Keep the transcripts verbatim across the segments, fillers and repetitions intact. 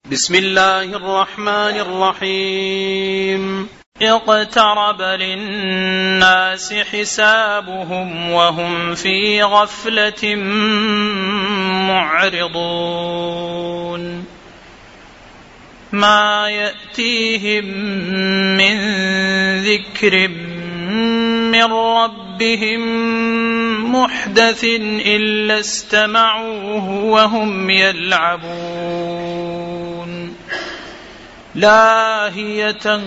بسم الله الرحمن الرحيم. اقترب للناس حسابهم وهم في غفلة معرضون ما يأتيهم من ذكر من ربهم محدث إلا استمعوه وهم يلعبون لاهية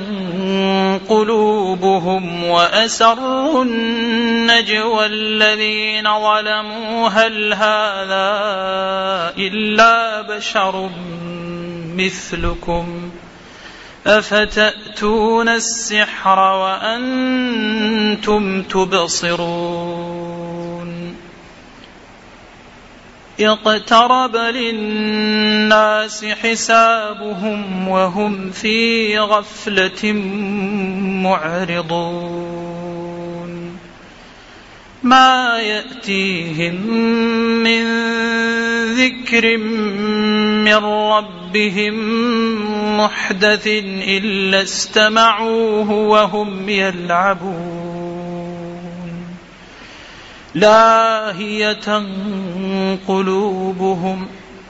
قلوبهم وأسروا النجوى الذين ظلموا هل هذا إلا بشر مثلكم أفتأتون السحر وأنتم تبصرون اقترب للناس حسابهم وهم في غفلة معرضون ما يأتيهم من ذكر من ربهم محدث إلا استمعوه وهم يلعبون لاهية قلوبهم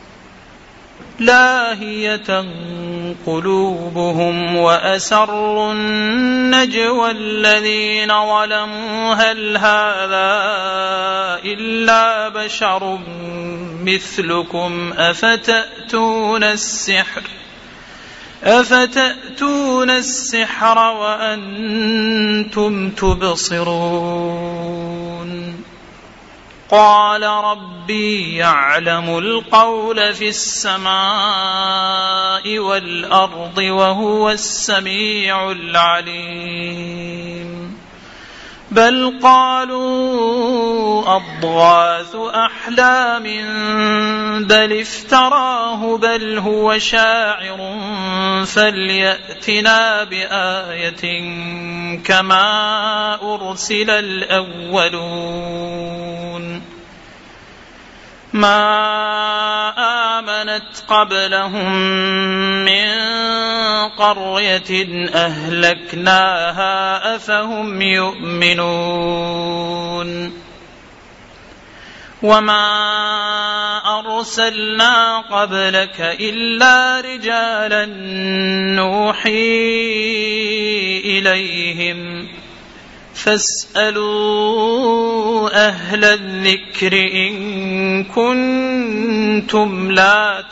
لاهية قلوبهم وأسروا النجوى الذين ظلموا هل هذا إلا بشر مثلكم أفتأتون السحر أفتأتون السحر وأنتم تبصرون قال ربي يعلم القول في السماء والأرض وهو السميع العليم بل قالوا أضغاث أحلام بل افتراه بل هو شاعر فليأتنا بآية كما أرسل الأولون ما آمنت قبلهم من قرية أهلكناها أفهم يؤمنون وما أرسلنا قبلك إلا رجالا نوحي إليهم فاسألوا أهل الذكر إن كنتم لا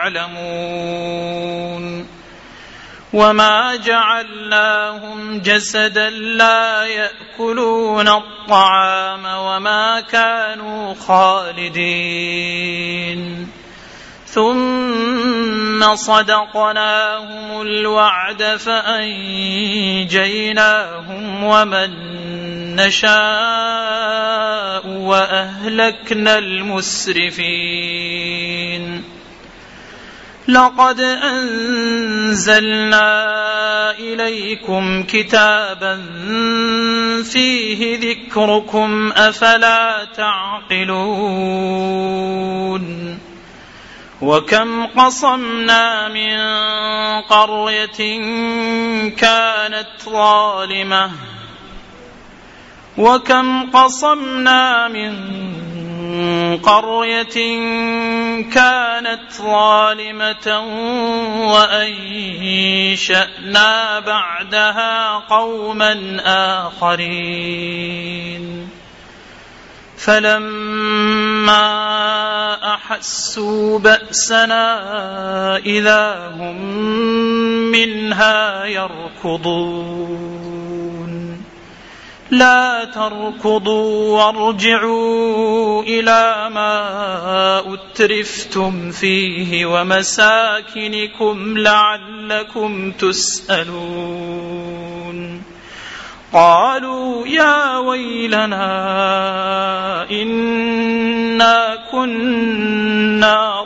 تعلمون وما جعلناهم جسدا لا يأكلون الطعام وما كانوا خالدين ثم صدقناهم الوعد فأنجيناهم ومن نشاء وأهلكنا المسرفين لقد أنزلنا إليكم كتابا فيه ذكركم أفلا تعقلون وكم قصمنا من قرية كانت ظالمة وكم قصمنا من قرية كانت ظالمة وأنشأنا بعدها قوما آخرين فلما أحسوا بأسنا إذا هم منها يركضون لا تركضوا وارجعوا إلى ما أترفتم فيه ومساكنكم لعلكم تسألون قالوا يا ويلنا إنا كنا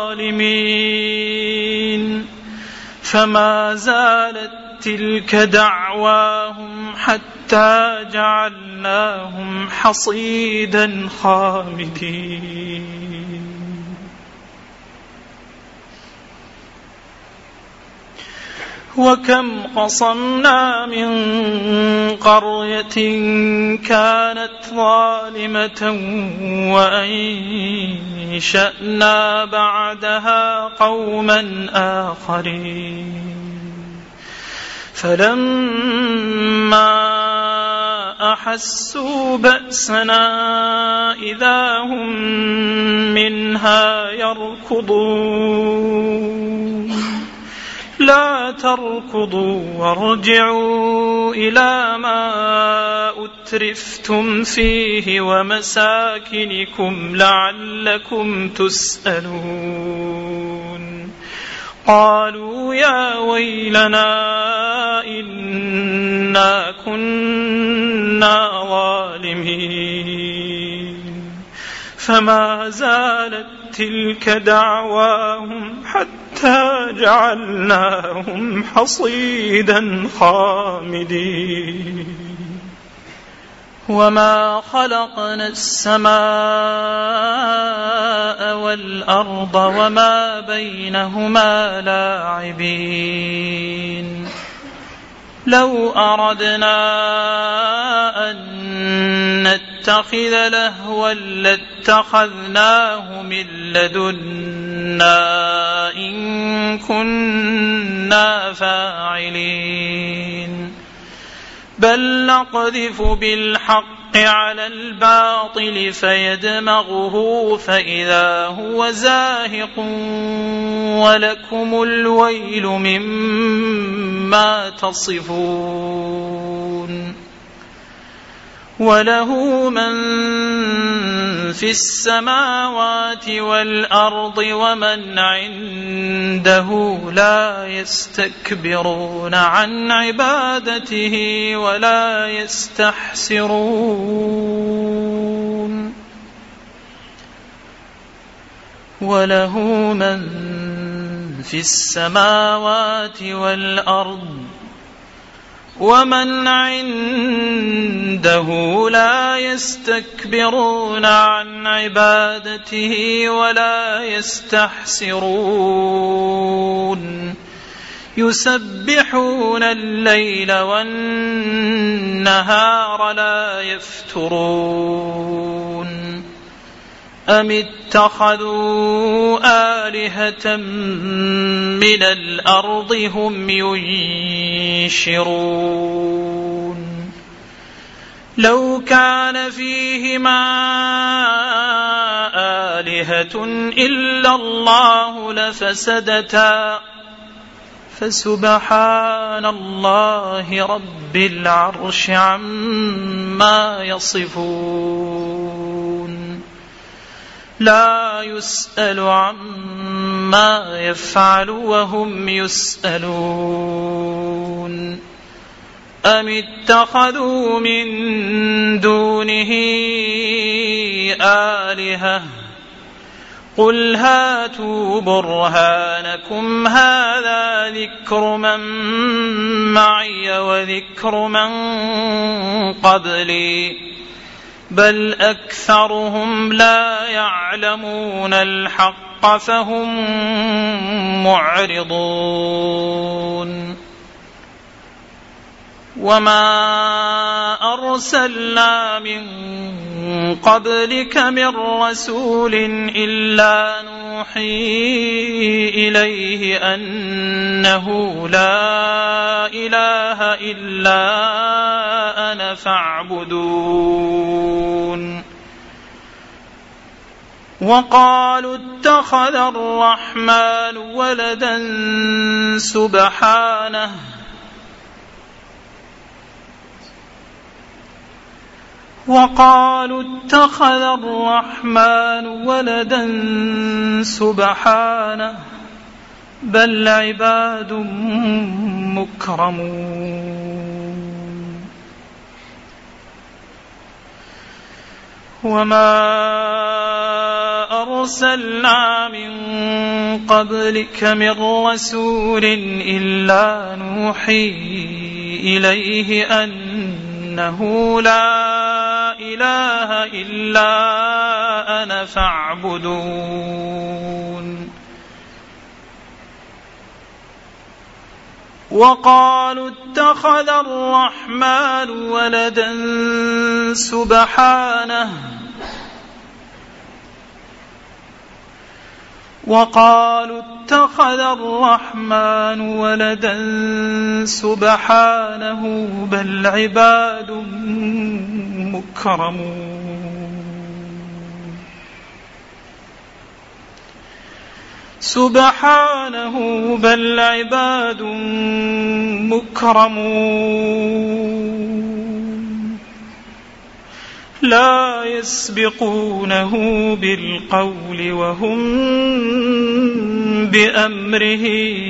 ظالمين فما زالت تلك دعواهم حتى جعلناهم حصيدا خامدين وكم قصمنا من قرية كانت ظالمة وأنشأنا بعدها قوما آخرين فلما أحسوا بأسنا إذا هم منها يركضون لا تركضوا وارجعوا إلى ما أترفتم فيه ومساكنكم لعلكم تسألون قالوا يا ويلنا إنا كنا ظالمين فما زالت تلك دعواهم حتى جعلناهم حصيدا خامدين وما خلقنا السماء والأرض وما بينهما لاعبين لو أردنا أن نتخذ لهوا لاتخذناه من لدنا إن كنا فاعلين بل نقذف بالحق على الباطل فيدمغه فإذا هو زاهق ولكم الويل مما تصفون وله من في السماوات والأرض ومن عنده لا يستكبرون عن عبادته ولا يستحسرون وله من في السماوات والأرض ومن عنده لا يستكبرون عن عبادته ولا يستحسرون يسبحون الليل والنهار لا يفترون أم اتخذوا آلهة من الأرض هم ينشرون لو كان فيهما آلهة إلا الله لفسدتا فسبحان الله رب العرش عما يصفون لا يسأل عما يفعل وهم يسألون أم اتخذوا من دونه آلهة قل هاتوا برهانكم هذا ذكر من معي وذكر من قبلي بل أكثرهم لا يعلمون الحق فهم معرضون وما أرسلنا من قبلك من رسول إلا نوحي إليه أنه لا إله إلا أنا فاعبدون وقالوا اتخذ الرحمن ولدا سبحانه وقالوا اتخذ الرحمن ولدا سبحانه بل عباد مكرمون وما أرسلنا من قبلك من رسول إلا نوحي إليه أنه لا إله إلا أنا فاعبدون وقالوا اتخذ الرحمن ولدا سبحانه وقالوا اتخذ الرحمن ولدا سبحانه بل عباد مكرمون سبحانه بل عباد مكرمون لا يسبقونه بالقول وهم بأمره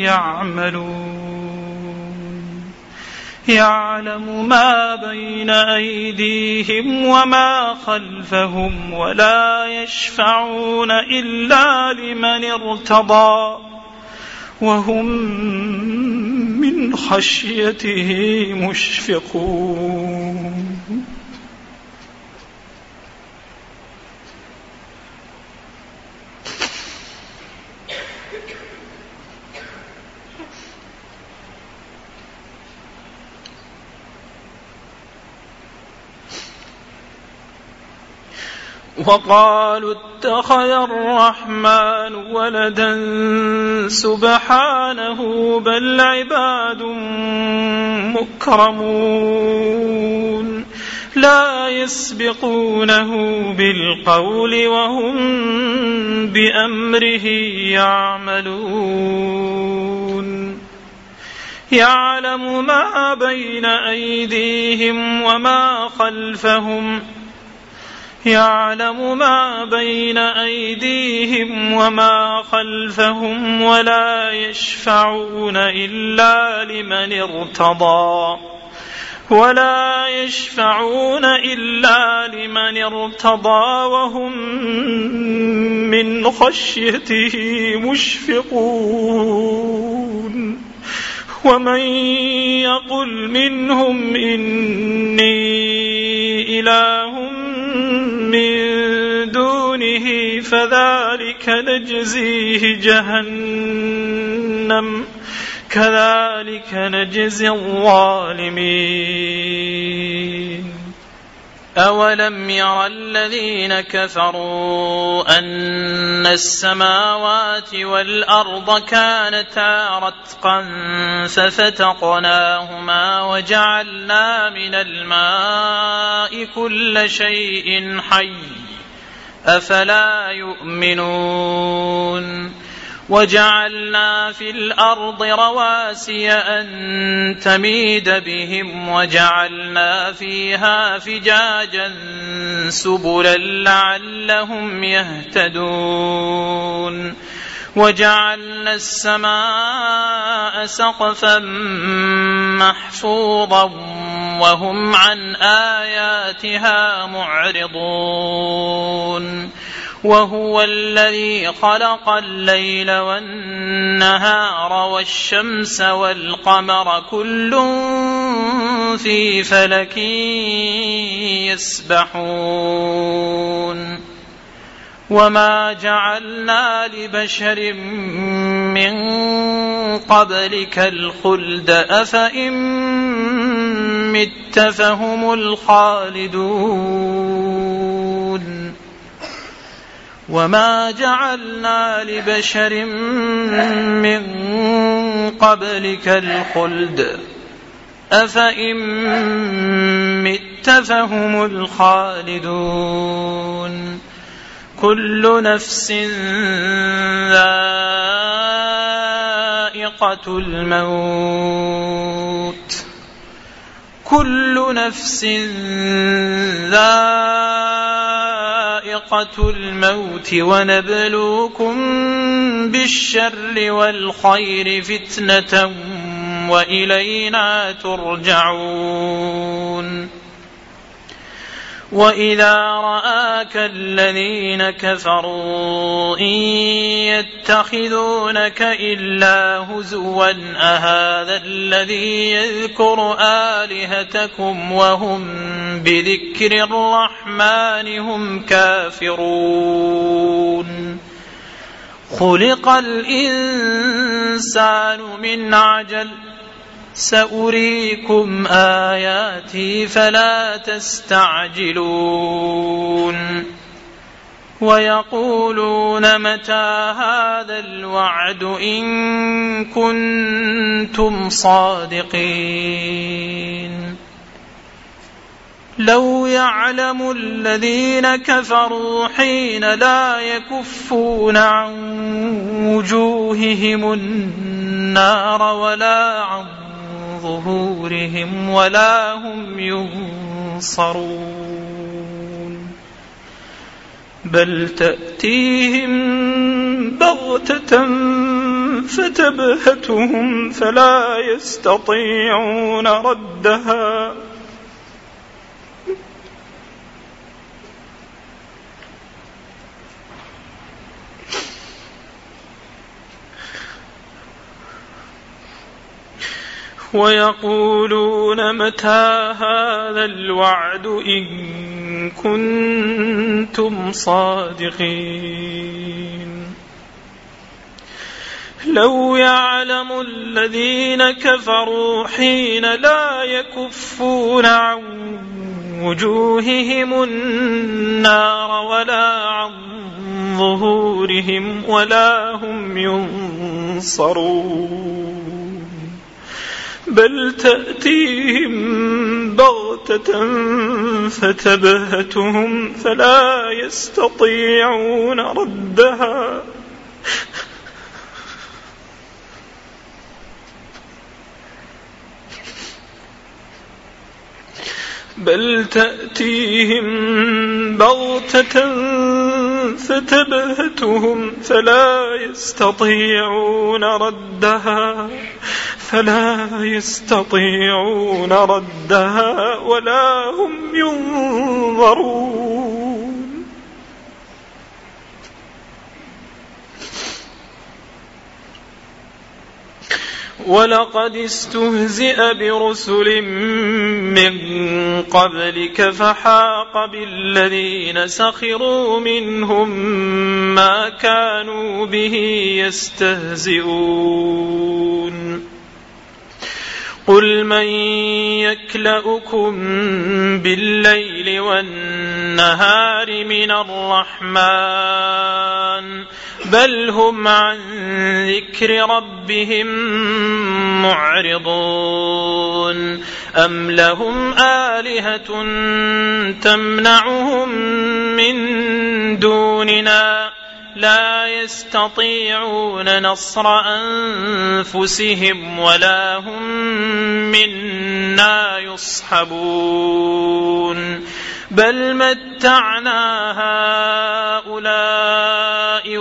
يعملون يعلم ما بين أيديهم وما خلفهم ولا يشفعون إلا لمن ارتضى وهم من خشيته مشفقون وقالوا اتخذ الرحمن ولدا سبحانه بل عباد مكرمون لا يسبقونه بالقول وهم بأمره يعملون يعلم ما بين أيديهم وما خلفهم يعلم ما بين أيديهم وما خلفهم ولا يشفعون إلا لمن ارتضى ولا يشفعون إلا لمن ارتضى وهم من خشيته مشفقون ومن يقل منهم إني إله من دونه فذلك نجزيه جهنم كذلك نجزي الظالمين أولم ير الذين كفروا أن السماوات والأرض كانتا رتقا ففتقناهما وجعلنا من الماء كل شيء حي أفلا يؤمنون وجعلنا في الأرض رواسي أن تميد بهم وجعلنا فيها فجاجا سبلا لعلهم يهتدون وجعلنا السماء سقفا محفوظا وهم عن آياتها معرضون وهو الذي خلق الليل والنهار والشمس والقمر كل في فلك يسبحون وما جعلنا لبشر من قبلك الخلد أفإن مت فهم الخالدون وما جعلنا لبشر من قبلك الخلد أفإن مت فهم الخالدون كل نفس ذائقة الموت كل نفس ذائقة الموت ونبلوكم بالشر والخير فتنة وإلينا ترجعون وإذا رآك الذين كفروا إن يتخذونك إلا هزوا أهذا الذي يذكر آلهتكم وهم بذكر الرحمن هم كافرون خلق الإنسان من عجل سأريكم آياتي فلا تستعجلون ويقولون متى هذا الوعد إن كنتم صادقين لو يعلم الذين كفروا حين لا يكفون عن وجوههم النار ولا عن ظهورهم ولا هم ينصرون بل تأتيهم بغتة فتبهتهم فلا يستطيعون ردها ويقولون متى هذا الوعد إن كنتم صادقين لو يعلم الذين كفروا حين لا يكفون عن وجوههم النار ولا عن ظهورهم ولا هم ينصرون بل تأتيهم بغتة فتبهتهم فلا يستطيعون ردها بل تأتيهم بغتة فتبهتهم فلا يستطيعون ردها فلا يستطيعون ردها ولا هم ينظرون ولقد استهزئ برسل من قبلك فحاق بالذين سخروا منهم ما كانوا به يستهزئون قل من يكلؤكم بالليل والنهار من الرحمن بل هم عن ذكر ربهم معرضون أم لهم آلهة تمنعهم من دوننا لا يستطيعون نصر أنفسهم ولا هم منا يصحبون بل متعنا هؤلاء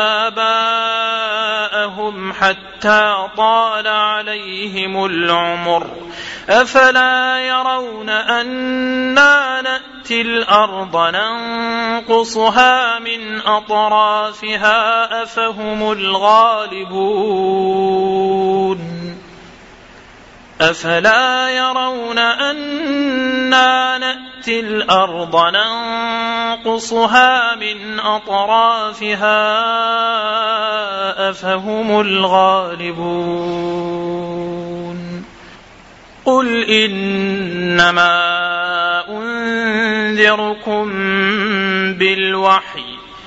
وآباءهم حتى طال عليهم العمر أفلا يرون أنا نأتي الأرض ننقصها من أطرافها أفهم الغالبون أفلا يرون أنا نأتي الأرض ننقصها من أطرافها أفهم الغالبون قل إنما أنذركم بالوحي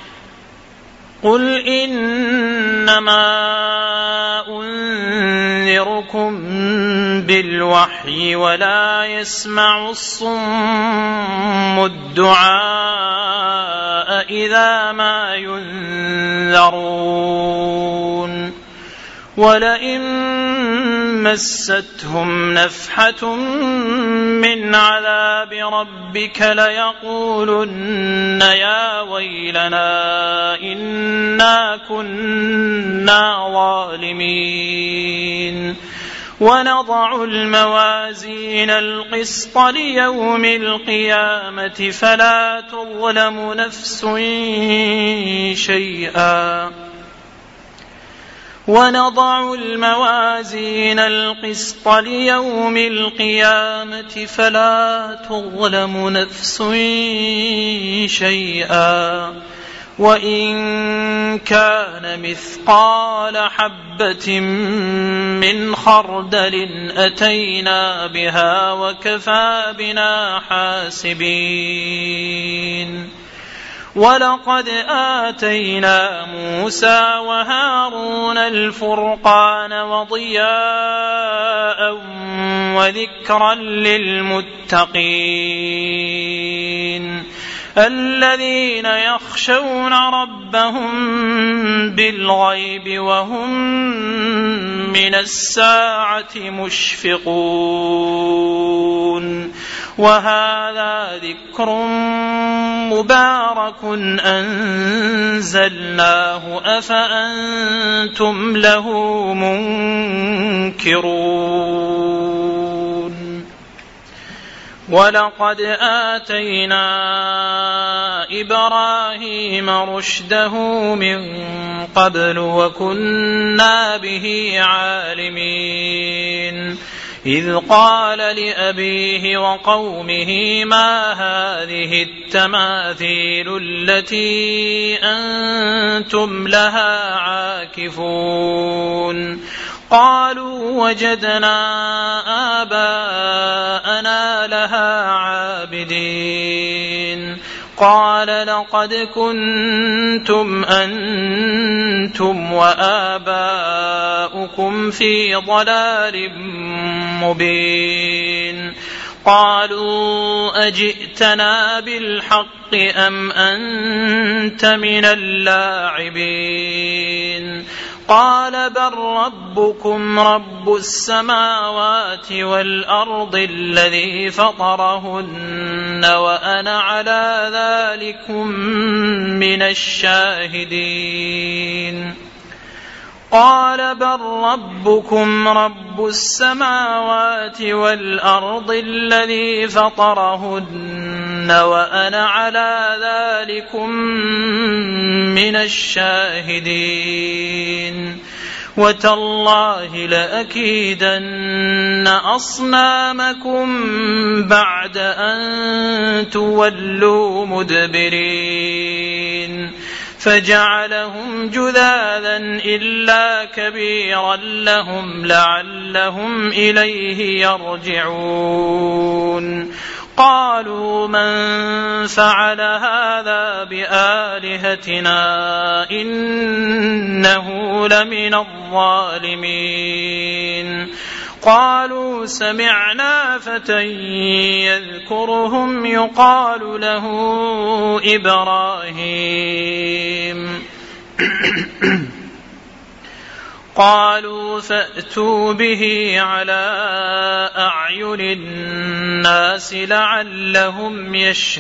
قل إنما أنذركم بالوحي ولا يسمع الصم الدعاء إذا ما ينذرون ولئن مستهم نفحة من عذاب ربك ليقولن يا ويلنا إنا كنا ظالمين ونضع الموازين القسط ليوم القيامة فلا تظلم نفس شيئا ونضع الموازين القسط ليوم القيامة فلا تظلم نفس شيئا وإن كان مثقال حبة من خردل أتينا بها وكفى بنا حاسبين ولقد آتينا موسى وهارون الفرقان وضياء وذكرا للمتقين الذين يخشون ربهم بالغيب وهم من الساعة مشفقون وهذا ذكر مبارك أنزلناه أفأنتم له منكرون ولقد آتينا إبراهيم رشده من قبل وكنا به عالمين إذ قال لأبيه وقومه ما هذه التماثيل التي أنتم لها عاكفون قالوا وجدنا آباءنا لها عابدين قال لقد كنتم أنتم وآباؤكم في ضلال مبين قالوا أجئتنا بالحق أم أنت من اللاعبين قال بل ربكم رب السماوات والأرض الذي فطرهن وأنا على ذلكم من الشاهدين قال بل ربكم رب السماوات والأرض الذي فطرهن وأنا على ذلكم من الشاهدين وتالله لأكيدن أصنامكم بعد أن تولوا مدبرين فجعلهم جذاذا إلا كبيرا لهم لعلهم إليه يرجعون قالوا من فعل هذا بآلهتنا إنه لمن الظالمين قالوا سمعنا فتى يذكرهم يقال له إبراهيم قالوا فأتوا به على أعين الناس لعلهم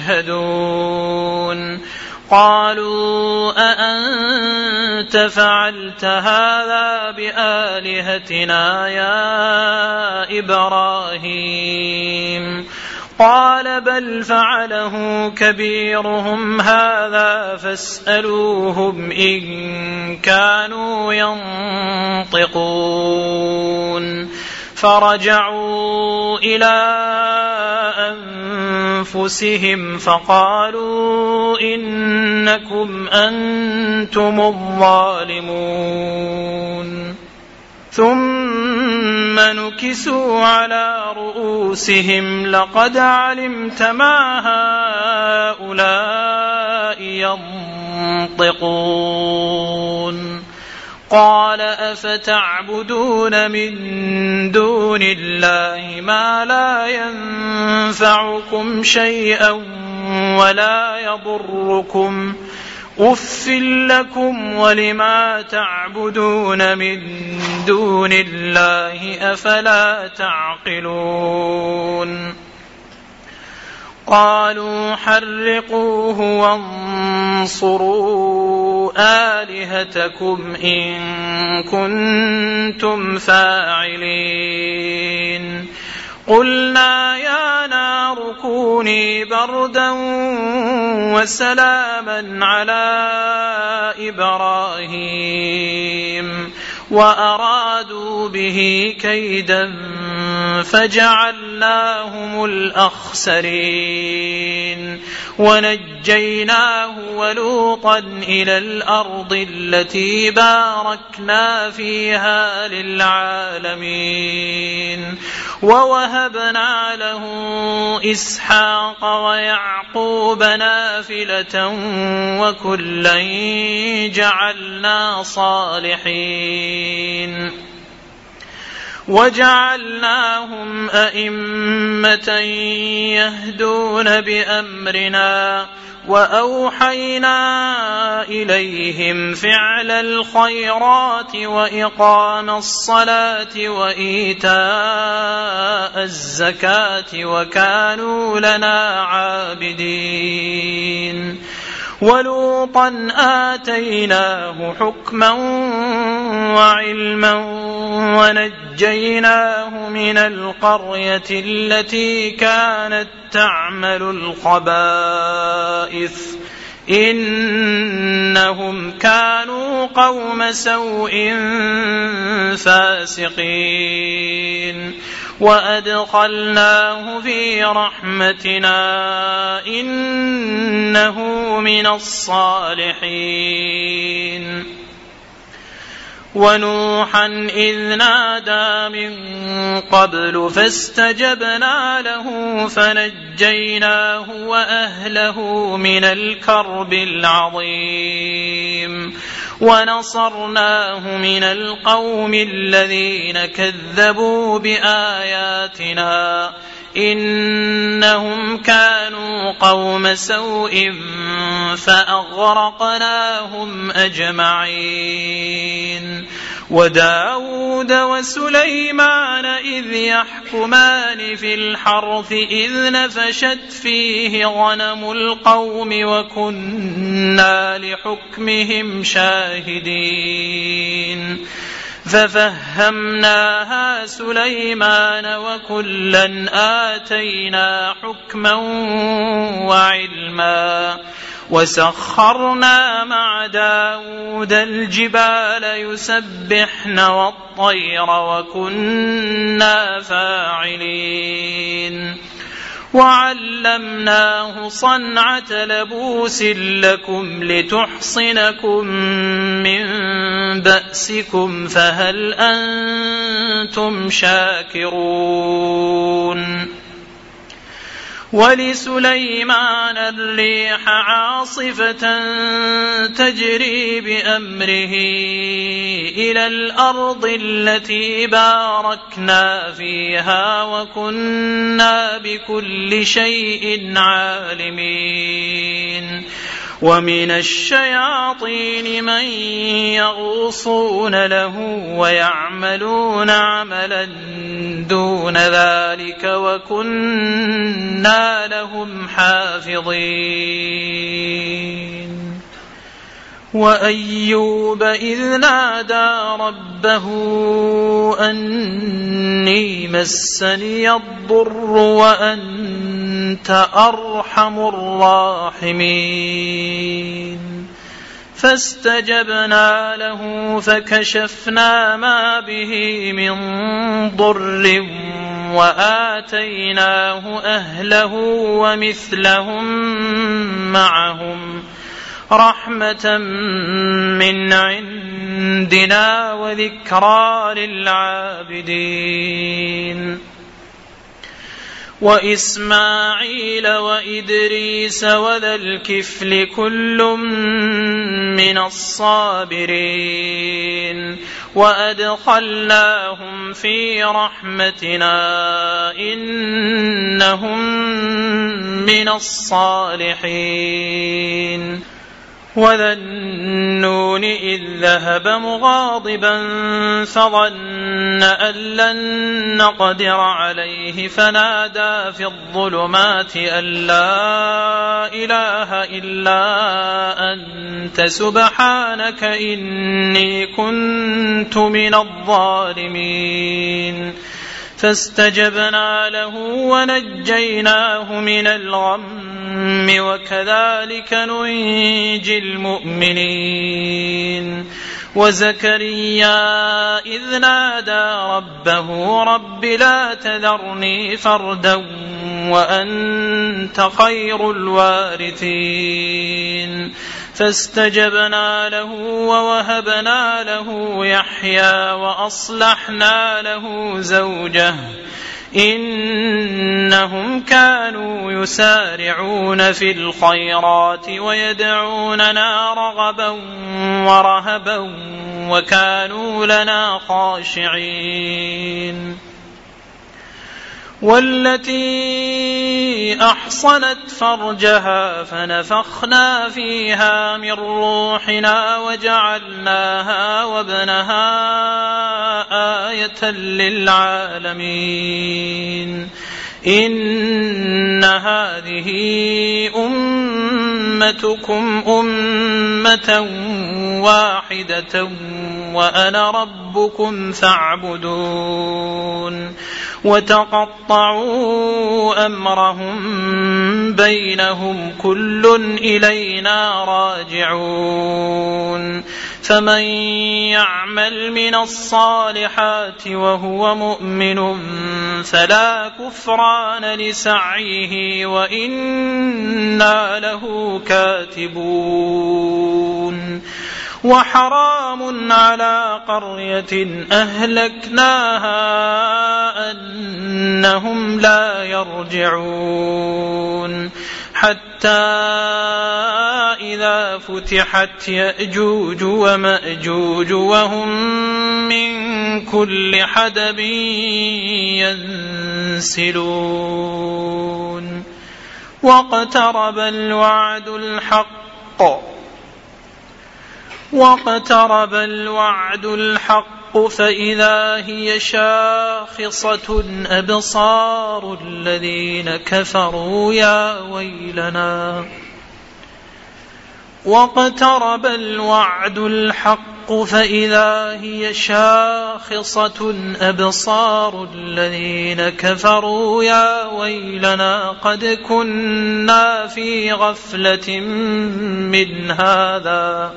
يشهدون قالوا أأنت فعلت هذا بآلهتنا يا إبراهيم قال بل فعله كبيرهم هذا فاسألوهم إن كانوا ينطقون فرجعوا إلى أنفسهم فقالوا إنكم أنتم الظالمون ثم نكسوا على رؤوسهم لقد علمت ما هؤلاء ينطقون قال أفتعبدون من دون الله ما لا ينفعكم شيئا ولا يضركم أف لكم ولما تعبدون من دون الله أفلا تعقلون قالوا حرقوه وانصروا آلهتكم إن كنتم فاعلين قلنا يا نار كوني بردا وسلاما على إبراهيم وأرادوا به كيدا فجعلناهم الأخسرين ونجيناه ولوطا إلى الأرض التي باركنا فيها للعالمين ووهبنا له إسحاق ويعقوب نافلة وكلا جعلنا صالحين وجعلناهم أئمة يهدون بأمرنا وأوحينا إليهم فعل الخيرات وإقام الصلاة وإيتاء الزكاة وكانوا لنا عابدين ولوطا آتيناه حكما وعلما ونجيناه من القرية التي كانت تعمل الخبائث إنهم كانوا قوم سوء فاسقين وأدخلناه في رحمتنا إنه من الصالحين ونوحا إذ نادى من قبل فاستجبنا له فنجيناه وأهله من الكرب العظيم ونصرناه من القوم الذين كذبوا بآياتنا إنهم كانوا قوم سوء فأغرقناهم أجمعين وداود وسليمان إذ يحكمان في الحرث إذ نفشت فيه غنم القوم وكنا لحكمهم شاهدين ففهمناها سليمان وكلا آتينا حكما وعلما وسخرنا مع داود الجبال يسبحن والطير وكنا فاعلين وعلمناه صنعة لبوس لكم لتحصنكم من بأسكم فهل أنتم شاكرون ولسليمان الريح عاصفة تجري بأمره إلى الأرض التي باركنا فيها وكنا بكل شيء عالمين ومن الشياطين من يغوصون له ويعملون عملا دون ذلك وكنا لهم حافظين وأيوب إذ نادى ربه أني مسني الضر وأنت أرحم الراحمين فاستجبنا له فكشفنا ما به من ضر وآتيناه أهله ومثلهم معهم رحمة من عندنا وذكرى للعابدين وإسماعيل وإدريس وذا الكفل كل من الصابرين وأدخلناهم في رحمتنا إنهم من الصالحين وذا النون إذ ذهب مغاضبا فظن أن لن نقدر عليه فنادى في الظلمات أن لا إله إلا أنت سبحانك إني كنت من الظالمين فاستجبنا له ونجيناه من الغم وكذلك ننجي المؤمنين وزكريا إذ نادى ربه رب لا تذرني فردا وأنت خير الوارثين فاستجبنا له ووهبنا له يحيى وأصلحنا له زوجه إنهم كانوا يسارعون في الخيرات ويدعوننا رغبا ورهبا وكانوا لنا خاشعين والتي أحصنت فرجها فنفخنا فيها من روحنا وجعلناها وابنها آية للعالمين إن هذه أمتكم أمة واحدة وأنا ربكم فاعبدون وتقطعوا أمرهم بينهم كل إلينا راجعون فمن يعمل من الصالحات وهو مؤمن فلا كفران لسعيه وإنا له كاتبون وحرام على قرية أهلكناها أنهم لا يرجعون حتى إذا فتحت يأجوج ومأجوج وهم من كل حدب ينسلون واقترب الوعد الحق واقترب الوعد الحق فإذا هي شاخصة أبصار الذين كفروا يا ويلنا واقترب الوعد الحق فإذا هي شاخصة أبصار الذين كفروا يا ويلنا قد كنا في غفلة من هذا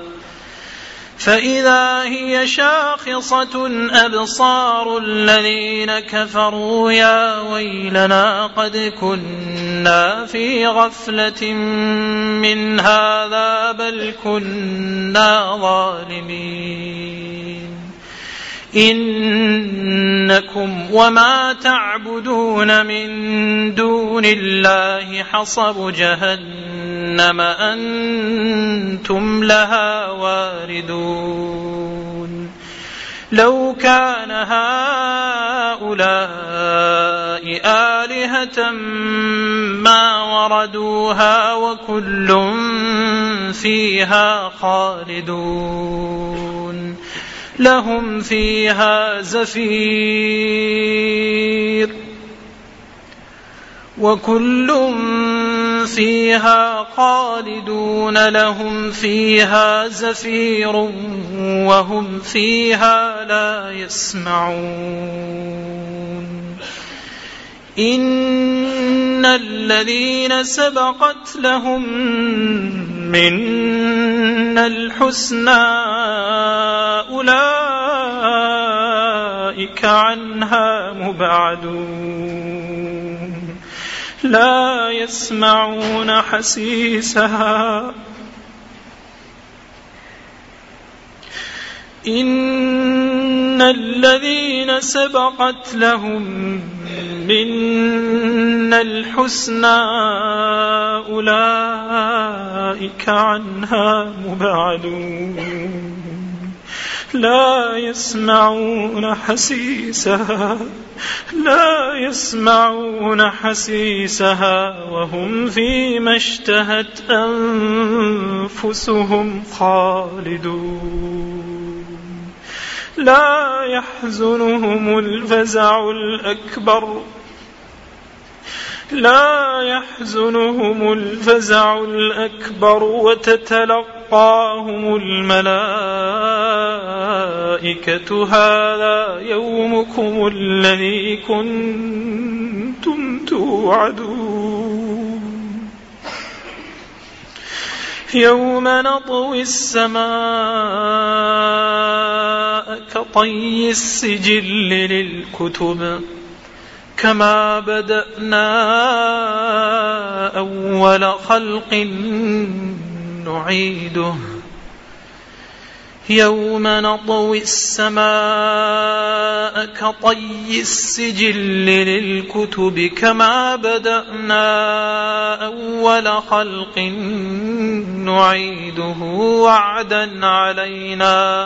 فإذا هي شاخصة أبصار الذين كفروا يا ويلنا قد كنا في غفلة من هذا بل كنا ظالمين إنكم وما تعبدون من دون الله حصب جهنم أنتم لها واردون لو كان هؤلاء آلهة ما وردوها وكل فيها خالدون لهم فيها زفير وكل فيها خالدون لهم فيها زفير وهم فيها لا يسمعون إن الذين سبقت لهم منا الحسنى أولئك عنها مبعدون لا يسمعون حسيسها إن الذين سبقت لهم منا الحسنى أولئك عنها مبعدون لا يسمعون حسيسها لا يسمعون حسيسها وهم فيما اشتهت أنفسهم خالدون لا يحزنهم الفزع الأكبر لا يحزنهم الفزع الأكبر وتتلقاهم الملائكة هذا يومكم الذي كنتم توعدون يوم نطوي السماء كطي السجل للكتب كما بدأنا أول خلق نعيده يوم نطوي السماء كطي السجل للكتب كما بدأنا أول خلق نعيده وعدا علينا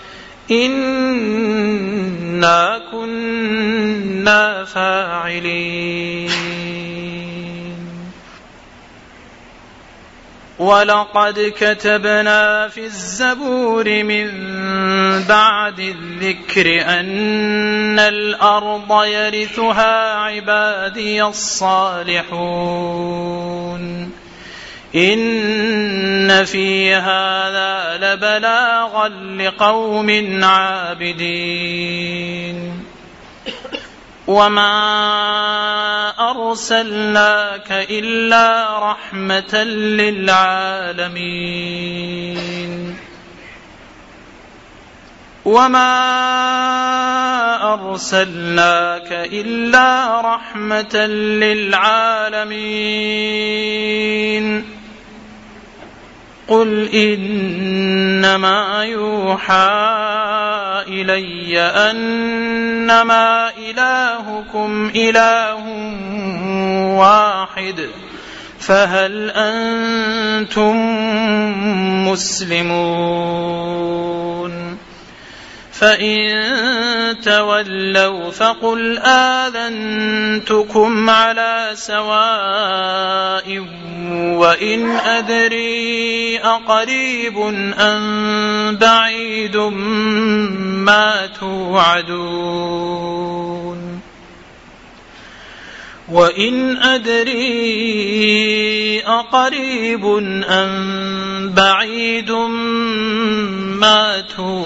إنا كنا فاعلين ولقد كتبنا في الزبور من بعد الذكر أن الأرض يرثها عبادي الصالحون إن في هذا لبلاغا لقوم عابدين وما أرسلناك إلا رحمة للعالمين وما أرسلناك إلا رحمة للعالمين قل إنما يوحى إلي أنما إلهكم إله واحد فهل أنتم مسلمون فإن تولوا فقل آذنتكم على سواء وإن أدري أقريب أم بعيد ما توعدون وإن أدري أقريب أم بعيد ما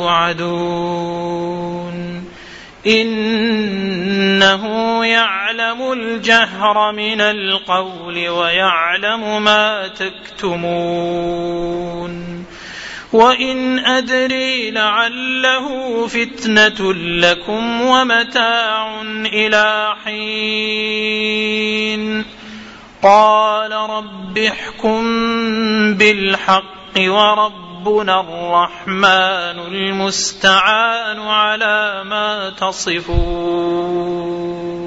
توعدون إنه يعلم الجهر من القول ويعلم ما تكتمون وإن أدري لعله فتنة لكم ومتاع إلى حين قال رب احكم بالحق وربنا الرحمن المستعان على ما تصفون